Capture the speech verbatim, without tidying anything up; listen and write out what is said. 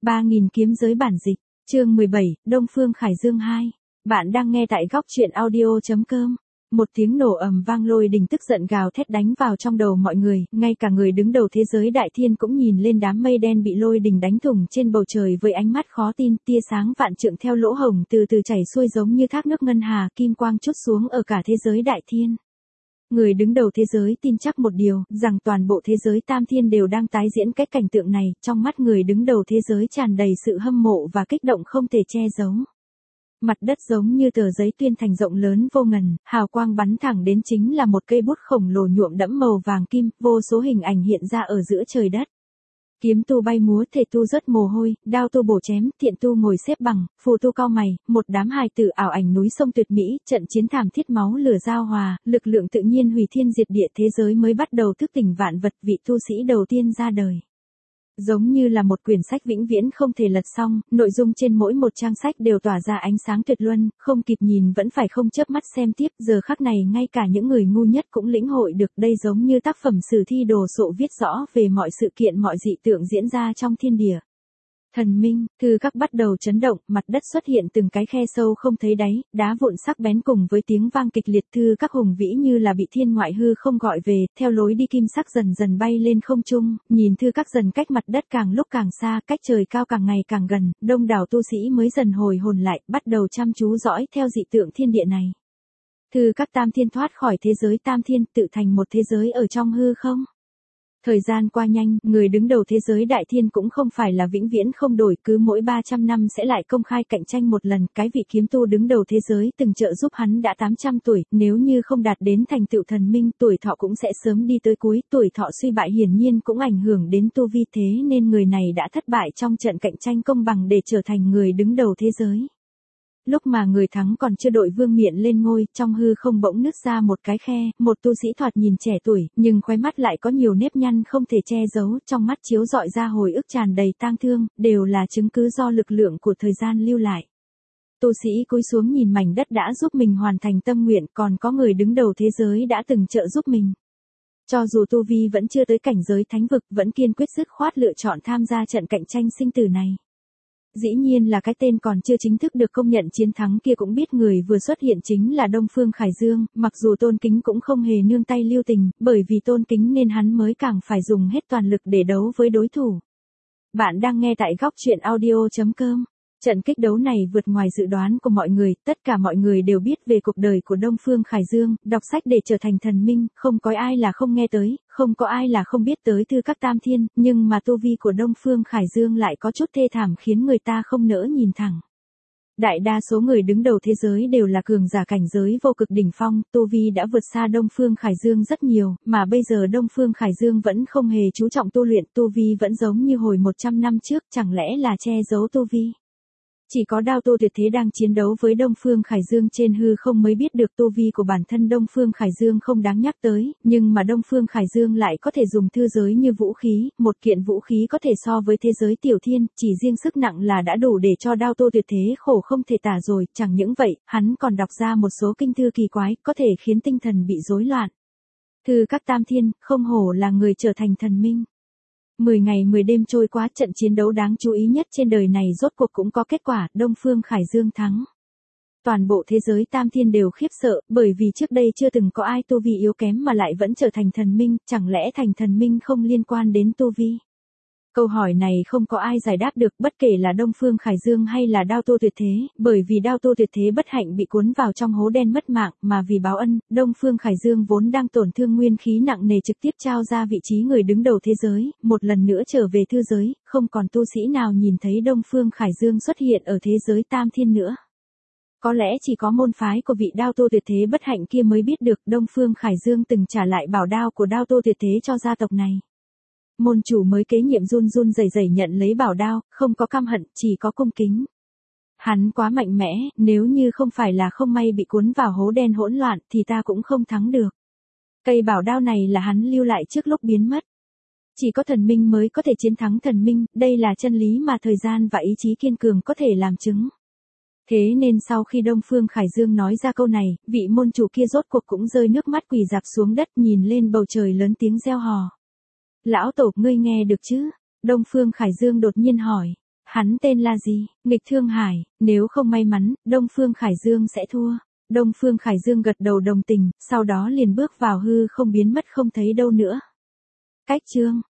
ba nghìn kiếm giới bản dịch, chương mười bảy, Đông Phương Khải Dương hai. Bạn đang nghe tại góc truyện audio chấm com. Một tiếng nổ ầm vang, lôi đình tức giận gào thét đánh vào trong đầu mọi người, ngay cả người đứng đầu thế giới đại thiên cũng nhìn lên đám mây đen bị lôi đình đánh thủng trên bầu trời với ánh mắt khó tin, tia sáng vạn trượng theo lỗ hổng từ từ chảy xuôi giống như thác nước ngân hà, kim quang trút xuống ở cả thế giới đại thiên. Người đứng đầu thế giới tin chắc một điều, rằng toàn bộ thế giới tam thiên đều đang tái diễn cái cảnh tượng này, trong mắt người đứng đầu thế giới tràn đầy sự hâm mộ và kích động không thể che giấu. Mặt đất giống như tờ giấy tuyên thành rộng lớn vô ngần, hào quang bắn thẳng đến chính là một cây bút khổng lồ nhuộm đẫm màu vàng kim, vô số hình ảnh hiện ra ở giữa trời đất. Kiếm tu bay múa, thể tu rớt mồ hôi, đao tu bổ chém, thiện tu ngồi xếp bằng, phù tu cau mày, một đám hài tử ảo ảnh núi sông tuyệt mỹ, trận chiến thảm thiết máu lửa giao hòa, lực lượng tự nhiên hủy thiên diệt địa, thế giới mới bắt đầu thức tỉnh vạn vật, vị tu sĩ đầu tiên ra đời. Giống như là một quyển sách vĩnh viễn không thể lật xong, nội dung trên mỗi một trang sách đều tỏa ra ánh sáng tuyệt luân, không kịp nhìn vẫn phải không chớp mắt xem tiếp, giờ khắc này ngay cả những người ngu nhất cũng lĩnh hội được, đây giống như tác phẩm sử thi đồ sộ viết rõ về mọi sự kiện mọi dị tượng diễn ra trong thiên địa. Thần minh, thư các bắt đầu chấn động, mặt đất xuất hiện từng cái khe sâu không thấy đáy, đá vụn sắc bén cùng với tiếng vang kịch liệt, thư các hùng vĩ như là bị thiên ngoại hư không gọi về, theo lối đi kim sắc dần dần bay lên không trung, nhìn thư các dần cách mặt đất càng lúc càng xa, cách trời cao càng ngày càng gần, đông đảo tu sĩ mới dần hồi hồn lại, bắt đầu chăm chú dõi theo dị tượng thiên địa này. Thư các tam thiên thoát khỏi thế giới tam thiên, tự thành một thế giới ở trong hư không. Thời gian qua nhanh, người đứng đầu thế giới đại thiên cũng không phải là vĩnh viễn không đổi, cứ mỗi ba trăm năm sẽ lại công khai cạnh tranh một lần, cái vị kiếm tu đứng đầu thế giới từng trợ giúp hắn đã tám trăm tuổi, nếu như không đạt đến thành tựu thần minh, tuổi thọ cũng sẽ sớm đi tới cuối, tuổi thọ suy bại hiển nhiên cũng ảnh hưởng đến tu vi, thế nên người này đã thất bại trong trận cạnh tranh công bằng để trở thành người đứng đầu thế giới. Lúc mà người thắng còn chưa đội vương miện lên ngôi, trong hư không bỗng nứt ra một cái khe, một tu sĩ thoạt nhìn trẻ tuổi, nhưng khóe mắt lại có nhiều nếp nhăn không thể che giấu, trong mắt chiếu rọi ra hồi ức tràn đầy tang thương, đều là chứng cứ do lực lượng của thời gian lưu lại. Tu sĩ cúi xuống nhìn mảnh đất đã giúp mình hoàn thành tâm nguyện, còn có người đứng đầu thế giới đã từng trợ giúp mình. Cho dù tu vi vẫn chưa tới cảnh giới thánh vực, vẫn kiên quyết dứt khoát lựa chọn tham gia trận cạnh tranh sinh tử này. Dĩ nhiên là cái tên còn chưa chính thức được công nhận chiến thắng kia cũng biết người vừa xuất hiện chính là Đông Phương Khải Dương, mặc dù tôn kính cũng không hề nương tay lưu tình, bởi vì tôn kính nên hắn mới càng phải dùng hết toàn lực để đấu với đối thủ. Bạn đang nghe tại góc truyện audio chấm com. Trận kích đấu này vượt ngoài dự đoán của mọi người, tất cả mọi người đều biết về cuộc đời của Đông Phương Khải Dương, đọc sách để trở thành thần minh, không có ai là không nghe tới, không có ai là không biết tới thư các tam thiên, nhưng mà tu vi của Đông Phương Khải Dương lại có chút thê thảm khiến người ta không nỡ nhìn thẳng. Đại đa số người đứng đầu thế giới đều là cường giả cảnh giới vô cực đỉnh phong, tu vi đã vượt xa Đông Phương Khải Dương rất nhiều, mà bây giờ Đông Phương Khải Dương vẫn không hề chú trọng tu luyện, tu vi vẫn giống như hồi một trăm năm trước, chẳng lẽ là che giấu tu vi. Chỉ có đao tu tuyệt thế đang chiến đấu với Đông Phương Khải Dương trên hư không mới biết được tu vi của bản thân Đông Phương Khải Dương không đáng nhắc tới, nhưng mà Đông Phương Khải Dương lại có thể dùng thư giới như vũ khí, một kiện vũ khí có thể so với thế giới tiểu thiên, chỉ riêng sức nặng là đã đủ để cho đao tu tuyệt thế khổ không thể tả rồi, chẳng những vậy, hắn còn đọc ra một số kinh thư kỳ quái, có thể khiến tinh thần bị rối loạn. Thư các tam thiên, không hổ là người trở thành thần minh. Mười ngày mười đêm trôi qua, trận chiến đấu đáng chú ý nhất trên đời này rốt cuộc cũng có kết quả, Đông Phương Khải Dương thắng. Toàn bộ thế giới tam thiên đều khiếp sợ, bởi vì trước đây chưa từng có ai tu vi yếu kém mà lại vẫn trở thành thần minh, chẳng lẽ thành thần minh không liên quan đến tu vi? Câu hỏi này không có ai giải đáp được, bất kể là Đông Phương Khải Dương hay là đao tu tuyệt thế, bởi vì đao tu tuyệt thế bất hạnh bị cuốn vào trong hố đen mất mạng, mà vì báo ân, Đông Phương Khải Dương vốn đang tổn thương nguyên khí nặng nề trực tiếp trao ra vị trí người đứng đầu thế giới, một lần nữa trở về thư giới, không còn tu sĩ nào nhìn thấy Đông Phương Khải Dương xuất hiện ở thế giới tam thiên nữa. Có lẽ chỉ có môn phái của vị đao tu tuyệt thế bất hạnh kia mới biết được Đông Phương Khải Dương từng trả lại bảo đao của đao tu tuyệt thế cho gia tộc này. Môn chủ mới kế nhiệm run run rẩy rẩy nhận lấy bảo đao, không có căm hận, chỉ có cung kính. Hắn quá mạnh mẽ, nếu như không phải là không may bị cuốn vào hố đen hỗn loạn thì ta cũng không thắng được. Cây bảo đao này là hắn lưu lại trước lúc biến mất. Chỉ có thần minh mới có thể chiến thắng thần minh, đây là chân lý mà thời gian và ý chí kiên cường có thể làm chứng. Thế nên sau khi Đông Phương Khải Dương nói ra câu này, vị môn chủ kia rốt cuộc cũng rơi nước mắt quỳ rạp xuống đất nhìn lên bầu trời lớn tiếng reo hò. Lão tổ, ngươi nghe được chứ? Đông Phương Khải Dương đột nhiên hỏi. Hắn tên là gì? Nghịch Thương Hải, nếu không may mắn, Đông Phương Khải Dương sẽ thua. Đông Phương Khải Dương gật đầu đồng tình, sau đó liền bước vào hư không biến mất không thấy đâu nữa. Cách chương